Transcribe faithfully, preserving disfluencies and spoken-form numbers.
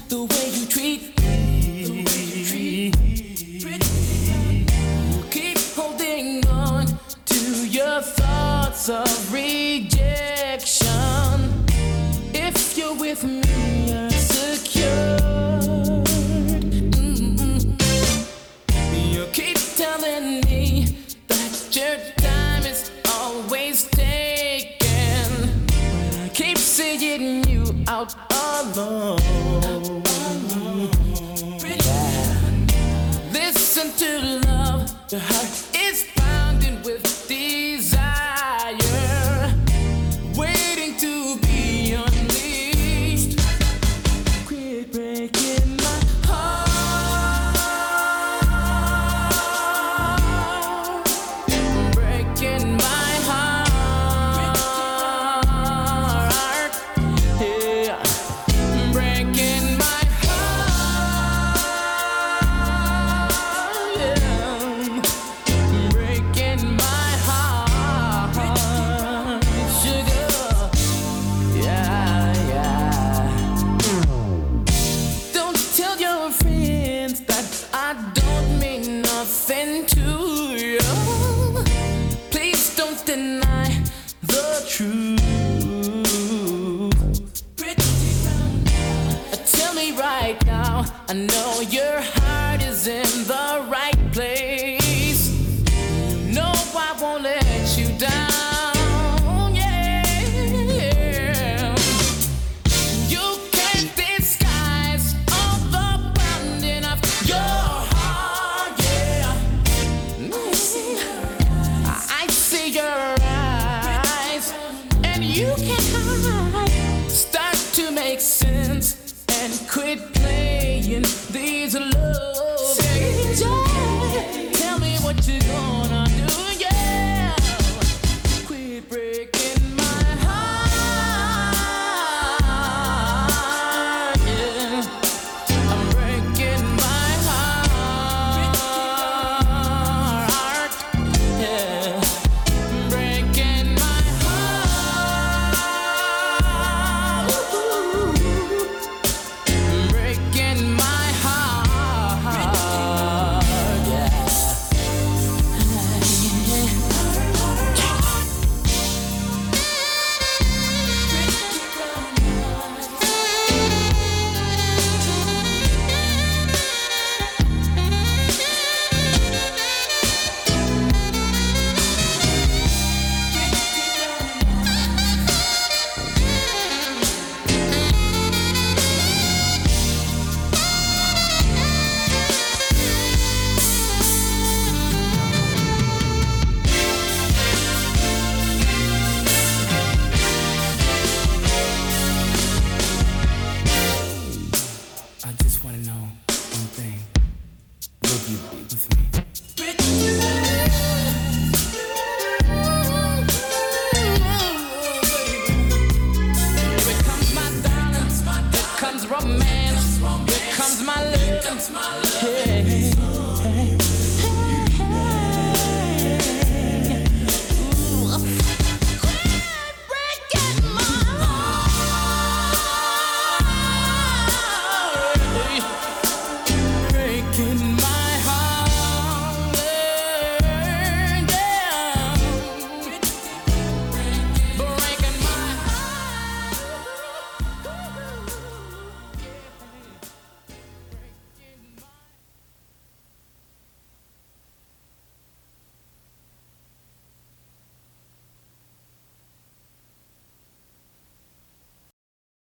the way you treat me. You keep holding on to your thoughts of rejection. If you're with me, you're secure. Mm-mm. You keep telling me that your time is always taken. But I keep seeing you out alone. Listen to love, your heart is pounding with desire, waiting to be unleashed. Quit breaking my heart, breaking my heart, yeah, breaking my heart, yeah, breaking my heart, sugar, yeah, yeah. Don't tell your friends that I don't mean nothing to you. Please don't deny the truth. Tell me right now, I know your heart is in the right place. No, I won't let you down.